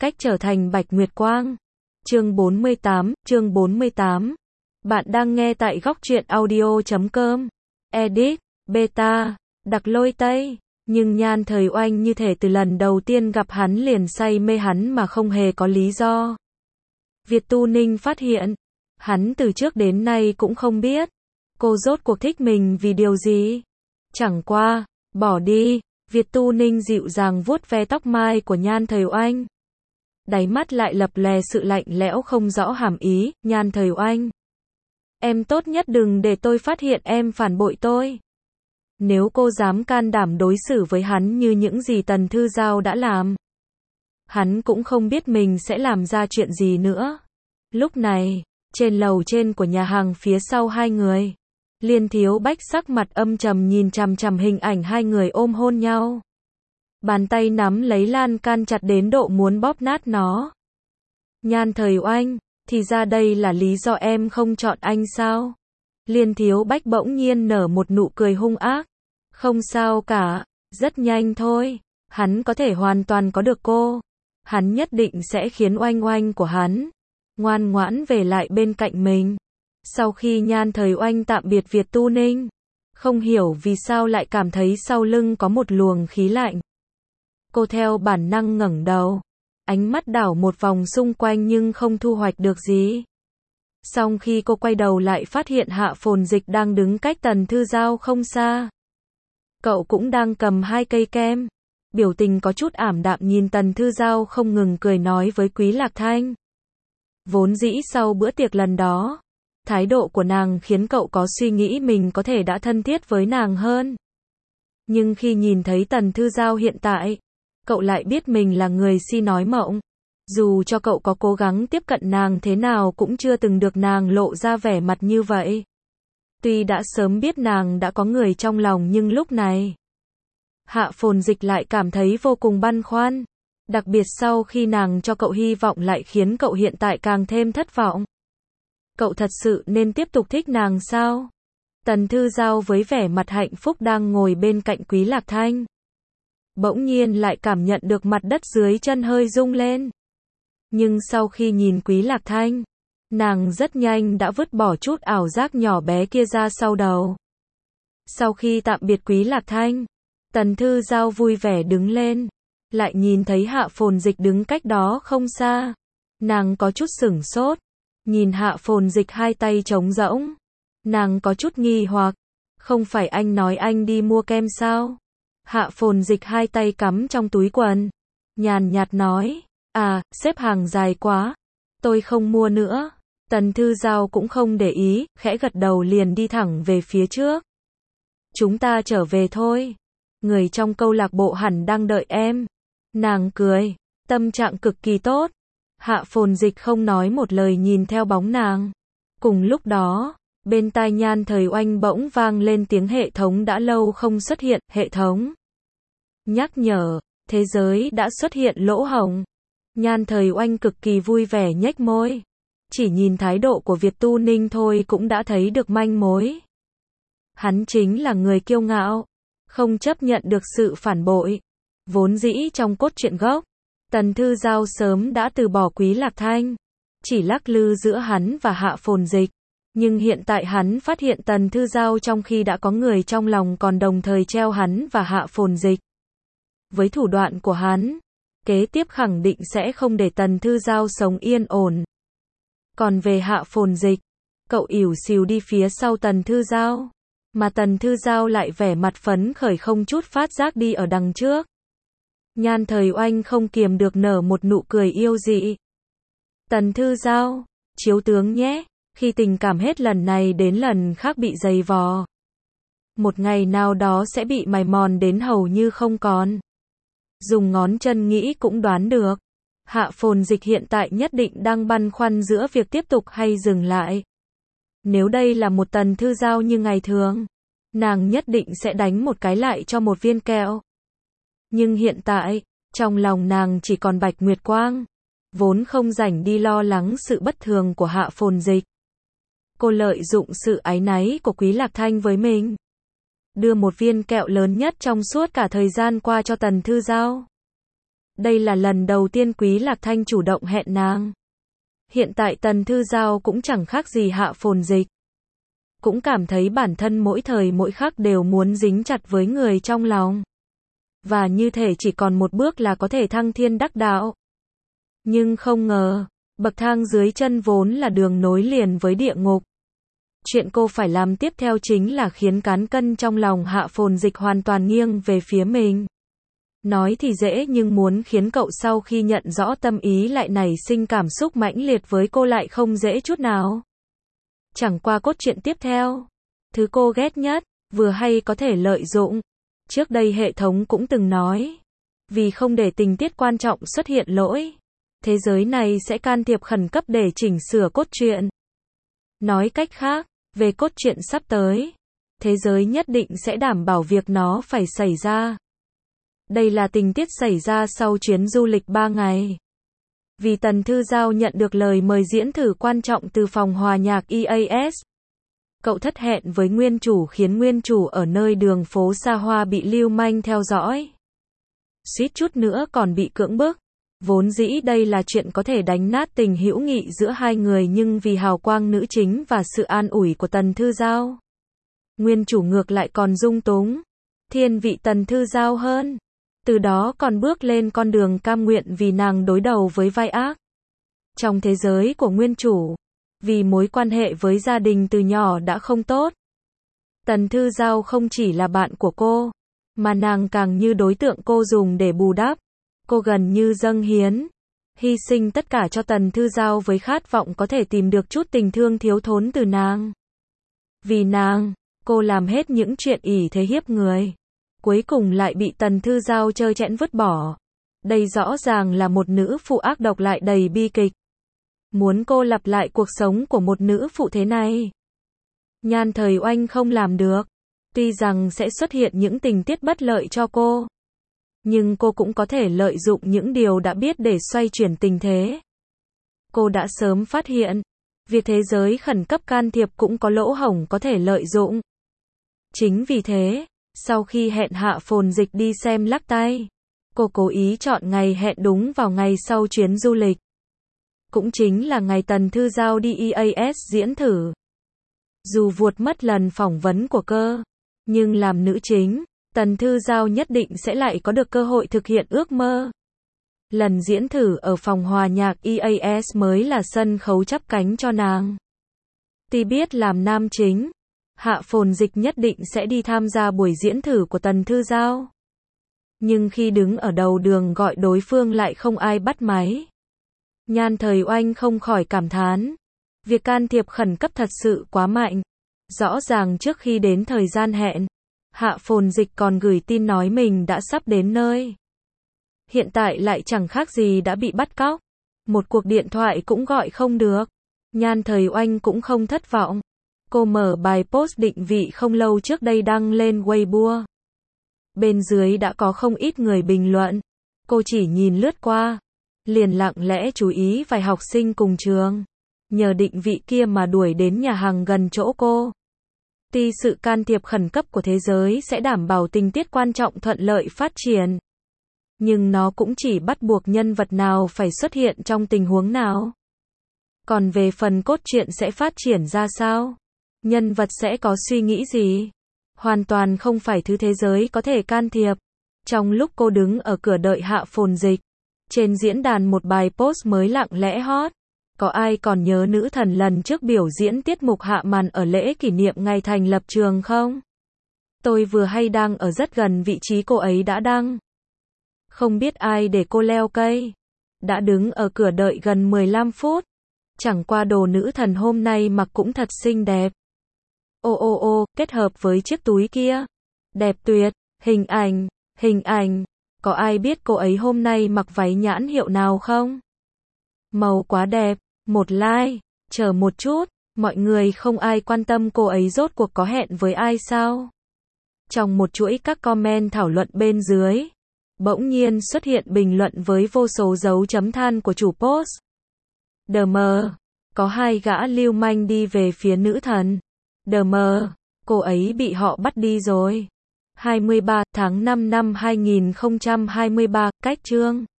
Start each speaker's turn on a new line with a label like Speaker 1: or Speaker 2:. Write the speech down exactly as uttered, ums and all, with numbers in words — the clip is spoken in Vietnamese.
Speaker 1: Cách trở thành Bạch Nguyệt Quang. Chương bốn mươi tám, chương bốn mươi tám. Bạn đang nghe tại góc truyện audio chấm com. Edit, beta, đặc lôi Tây. Nhưng Nhan Thời Oanh như thể từ lần đầu tiên gặp hắn liền say mê hắn mà không hề có lý do. Việt Tu Ninh phát hiện, hắn từ trước đến nay cũng không biết, cô rốt cuộc thích mình vì điều gì. Chẳng qua, bỏ đi, Việt Tu Ninh dịu dàng vuốt ve tóc mai của Nhan Thời Oanh. Đáy mắt lại lập lè sự lạnh lẽo không rõ hàm ý, Nhan Thời Oanh. Em tốt nhất đừng để tôi phát hiện em phản bội tôi. Nếu cô dám can đảm đối xử với hắn như những gì Tần Thư Giao đã làm, hắn cũng không biết mình sẽ làm ra chuyện gì nữa. Lúc này, trên lầu trên của nhà hàng phía sau hai người, Liên Thiếu Bách sắc mặt âm trầm nhìn chằm chằm hình ảnh hai người ôm hôn nhau. Bàn tay nắm lấy lan can chặt đến độ muốn bóp nát nó. Nhan Thời Oanh, thì ra đây là lý do em không chọn anh sao? Liên Thiếu Bách bỗng nhiên nở một nụ cười hung ác. Không sao cả, rất nhanh thôi, hắn có thể hoàn toàn có được cô. Hắn nhất định sẽ khiến Oanh Oanh của hắn ngoan ngoãn về lại bên cạnh mình. Sau khi Nhan Thời Oanh tạm biệt Việt Tu Ninh, không hiểu vì sao lại cảm thấy sau lưng có một luồng khí lạnh. Cô theo bản năng ngẩng đầu, ánh mắt đảo một vòng xung quanh nhưng không thu hoạch được gì. Song khi cô quay đầu lại phát hiện Hạ Phồn Dịch đang đứng cách Tần Thư Giao không xa. Cậu cũng đang cầm hai cây kem, biểu tình có chút ảm đạm nhìn Tần Thư Giao không ngừng cười nói với Quý Lạc Thanh. Vốn dĩ sau bữa tiệc lần đó, thái độ của nàng khiến cậu có suy nghĩ mình có thể đã thân thiết với nàng hơn. Nhưng khi nhìn thấy Tần Thư Giao hiện tại, cậu lại biết mình là người si nói mộng. Dù cho cậu có cố gắng tiếp cận nàng thế nào cũng chưa từng được nàng lộ ra vẻ mặt như vậy. Tuy đã sớm biết nàng đã có người trong lòng nhưng lúc này, Hạ Phồn Dịch lại cảm thấy vô cùng băn khoăn. Đặc biệt sau khi nàng cho cậu hy vọng lại khiến cậu hiện tại càng thêm thất vọng. Cậu thật sự nên tiếp tục thích nàng sao? Tần Thư Giao với vẻ mặt hạnh phúc đang ngồi bên cạnh Quý Lạc Thanh. Bỗng nhiên lại cảm nhận được mặt đất dưới chân hơi rung lên. Nhưng sau khi nhìn Quý Lạc Thanh, nàng rất nhanh đã vứt bỏ chút ảo giác nhỏ bé kia ra sau đầu. Sau khi tạm biệt Quý Lạc Thanh, Tần Thư Giao vui vẻ đứng lên, lại nhìn thấy Hạ Phồn Dịch đứng cách đó không xa. Nàng có chút sửng sốt, nhìn Hạ Phồn Dịch hai tay trống rỗng. Nàng có chút nghi hoặc, không phải anh nói anh đi mua kem sao? Hạ Phồn Dịch hai tay cắm trong túi quần, nhàn nhạt nói, à, xếp hàng dài quá, tôi không mua nữa. Tần Thư Giao cũng không để ý, khẽ gật đầu liền đi thẳng về phía trước. Chúng ta trở về thôi, người trong câu lạc bộ hẳn đang đợi em. Nàng cười, tâm trạng cực kỳ tốt. Hạ Phồn Dịch không nói một lời nhìn theo bóng nàng. Cùng lúc đó, bên tai Nhan Thời Oanh bỗng vang lên tiếng hệ thống đã lâu không xuất hiện, hệ thống nhắc nhở, thế giới đã xuất hiện lỗ hổng. Nhan Thời Oanh cực kỳ vui vẻ nhếch môi. Chỉ nhìn thái độ của Việt Tu Ninh thôi cũng đã thấy được manh mối. Hắn chính là người kiêu ngạo, không chấp nhận được sự phản bội. Vốn dĩ trong cốt truyện gốc, Tần Thư Giao sớm đã từ bỏ Quý Lạc Thanh, chỉ lắc lư giữa hắn và Hạ Phồn Dịch. Nhưng hiện tại hắn phát hiện Tần Thư Giao trong khi đã có người trong lòng còn đồng thời treo hắn và Hạ Phồn Dịch. Với thủ đoạn của hắn, kế tiếp khẳng định sẽ không để Tần Thư Giao sống yên ổn. Còn về Hạ Phồn Dịch, cậu ỉu xìu đi phía sau Tần Thư Giao, mà Tần Thư Giao lại vẻ mặt phấn khởi không chút phát giác đi ở đằng trước. Nhan Thời Oanh không kiềm được nở một nụ cười yêu dị. Tần Thư Giao, chiếu tướng nhé, khi tình cảm hết lần này đến lần khác bị dày vò, một ngày nào đó sẽ bị mài mòn đến hầu như không còn. Dùng ngón chân nghĩ cũng đoán được, Hạ Phồn Dịch hiện tại nhất định đang băn khoăn giữa việc tiếp tục hay dừng lại. Nếu đây là một Tần Thư Giao như ngày thường, nàng nhất định sẽ đánh một cái lại cho một viên kẹo. Nhưng hiện tại, trong lòng nàng chỉ còn Bạch Nguyệt Quang, vốn không rảnh đi lo lắng sự bất thường của Hạ Phồn Dịch. Cô lợi dụng sự áy náy của Quý Lạc Thanh với mình, đưa một viên kẹo lớn nhất trong suốt cả thời gian qua cho Tần Thư Giao. Đây là lần đầu tiên Quý Lạc Thanh chủ động hẹn nàng. Hiện tại Tần Thư Giao cũng chẳng khác gì Hạ Phồn Dịch. Cũng cảm thấy bản thân mỗi thời mỗi khắc đều muốn dính chặt với người trong lòng. Và như thể chỉ còn một bước là có thể thăng thiên đắc đạo. Nhưng không ngờ, bậc thang dưới chân vốn là đường nối liền với địa ngục. Chuyện cô phải làm tiếp theo chính là khiến cán cân trong lòng Hạ Phồn Dịch hoàn toàn nghiêng về phía mình. Nói thì dễ nhưng muốn khiến cậu sau khi nhận rõ tâm ý lại nảy sinh cảm xúc mãnh liệt với cô lại không dễ chút nào. Chẳng qua cốt truyện tiếp theo. Thứ cô ghét nhất, vừa hay có thể lợi dụng. Trước đây hệ thống cũng từng nói. Vì không để tình tiết quan trọng xuất hiện lỗi. Thế giới này sẽ can thiệp khẩn cấp để chỉnh sửa cốt truyện. Nói cách khác, về cốt truyện sắp tới. Thế giới nhất định sẽ đảm bảo việc nó phải xảy ra. Đây là tình tiết xảy ra sau chuyến du lịch ba ngày. Vì Tần Thư Giao nhận được lời mời diễn thử quan trọng từ phòng hòa nhạc e a ét. Cậu thất hẹn với nguyên chủ khiến nguyên chủ ở nơi đường phố xa hoa bị lưu manh theo dõi. Suýt chút nữa còn bị cưỡng bức. Vốn dĩ đây là chuyện có thể đánh nát tình hữu nghị giữa hai người nhưng vì hào quang nữ chính và sự an ủi của Tần Thư Giao. Nguyên chủ ngược lại còn dung túng. Thiên vị Tần Thư Giao hơn. Từ đó còn bước lên con đường cam nguyện vì nàng đối đầu với vai ác. Trong thế giới của nguyên chủ, vì mối quan hệ với gia đình từ nhỏ đã không tốt. Tần Thư Giao không chỉ là bạn của cô, mà nàng càng như đối tượng cô dùng để bù đắp. Cô gần như dâng hiến, hy sinh tất cả cho Tần Thư Giao với khát vọng có thể tìm được chút tình thương thiếu thốn từ nàng. Vì nàng, cô làm hết những chuyện ỷ thế hiếp người. Cuối cùng lại bị Tần Thư Giao trơ trẽn vứt bỏ. Đây rõ ràng là một nữ phụ ác độc lại đầy bi kịch. Muốn cô lặp lại cuộc sống của một nữ phụ thế này. Nhan Thời Oanh không làm được. Tuy rằng sẽ xuất hiện những tình tiết bất lợi cho cô. Nhưng cô cũng có thể lợi dụng những điều đã biết để xoay chuyển tình thế. Cô đã sớm phát hiện. Việc thế giới khẩn cấp can thiệp cũng có lỗ hổng có thể lợi dụng. Chính vì thế. Sau khi hẹn Hạ Phồn Dịch đi xem lắc tay, cô cố ý chọn ngày hẹn đúng vào ngày sau chuyến du lịch. Cũng chính là ngày Tần Thư Giao đi e a ét diễn thử. Dù vuột mất lần phỏng vấn của cơ, nhưng làm nữ chính, Tần Thư Giao nhất định sẽ lại có được cơ hội thực hiện ước mơ. Lần diễn thử ở phòng hòa nhạc e a ét mới là sân khấu chắp cánh cho nàng. Tuy biết làm nam chính, Hạ Phồn Dịch nhất định sẽ đi tham gia buổi diễn thử của Tần Thư Giao. Nhưng khi đứng ở đầu đường gọi đối phương lại không ai bắt máy. Nhan Thời Oanh không khỏi cảm thán. Việc can thiệp khẩn cấp thật sự quá mạnh. Rõ ràng trước khi đến thời gian hẹn, Hạ Phồn Dịch còn gửi tin nói mình đã sắp đến nơi. Hiện tại lại chẳng khác gì đã bị bắt cóc. Một cuộc điện thoại cũng gọi không được. Nhan Thời Oanh cũng không thất vọng. Cô mở bài post định vị không lâu trước đây đăng lên Weibo. Bên dưới đã có không ít người bình luận. Cô chỉ nhìn lướt qua, liền lặng lẽ chú ý vài học sinh cùng trường. Nhờ định vị kia mà đuổi đến nhà hàng gần chỗ cô. Tuy sự can thiệp khẩn cấp của thế giới sẽ đảm bảo tình tiết quan trọng thuận lợi phát triển. Nhưng nó cũng chỉ bắt buộc nhân vật nào phải xuất hiện trong tình huống nào. Còn về phần cốt truyện sẽ phát triển ra sao? Nhân vật sẽ có suy nghĩ gì? Hoàn toàn không phải thứ thế giới có thể can thiệp. Trong lúc cô đứng ở cửa đợi Hạ Phồn Dịch, trên diễn đàn một bài post mới lặng lẽ hot. Có ai còn nhớ nữ thần lần trước biểu diễn tiết mục hạ màn ở lễ kỷ niệm ngày thành lập trường không? Tôi vừa hay đang ở rất gần vị trí cô ấy đã đăng. Không biết ai để cô leo cây. Đã đứng ở cửa đợi gần mười lăm phút. Chẳng qua đồ nữ thần hôm nay mặc cũng thật xinh đẹp. Ô ô ô, kết hợp với chiếc túi kia. Đẹp tuyệt, hình ảnh, hình ảnh. Có ai biết cô ấy hôm nay mặc váy nhãn hiệu nào không? Màu quá đẹp, một like, chờ một chút, mọi người không ai quan tâm cô ấy rốt cuộc có hẹn với ai sao? Trong một chuỗi các comment thảo luận bên dưới, bỗng nhiên xuất hiện bình luận với vô số dấu chấm than của chủ post. Đờ mờ, có hai gã lưu manh đi về phía nữ thần. Đờ mờ, cô ấy bị họ bắt đi rồi. hai mươi ba tháng năm năm hai nghìn không trăm hai mươi ba, cách chương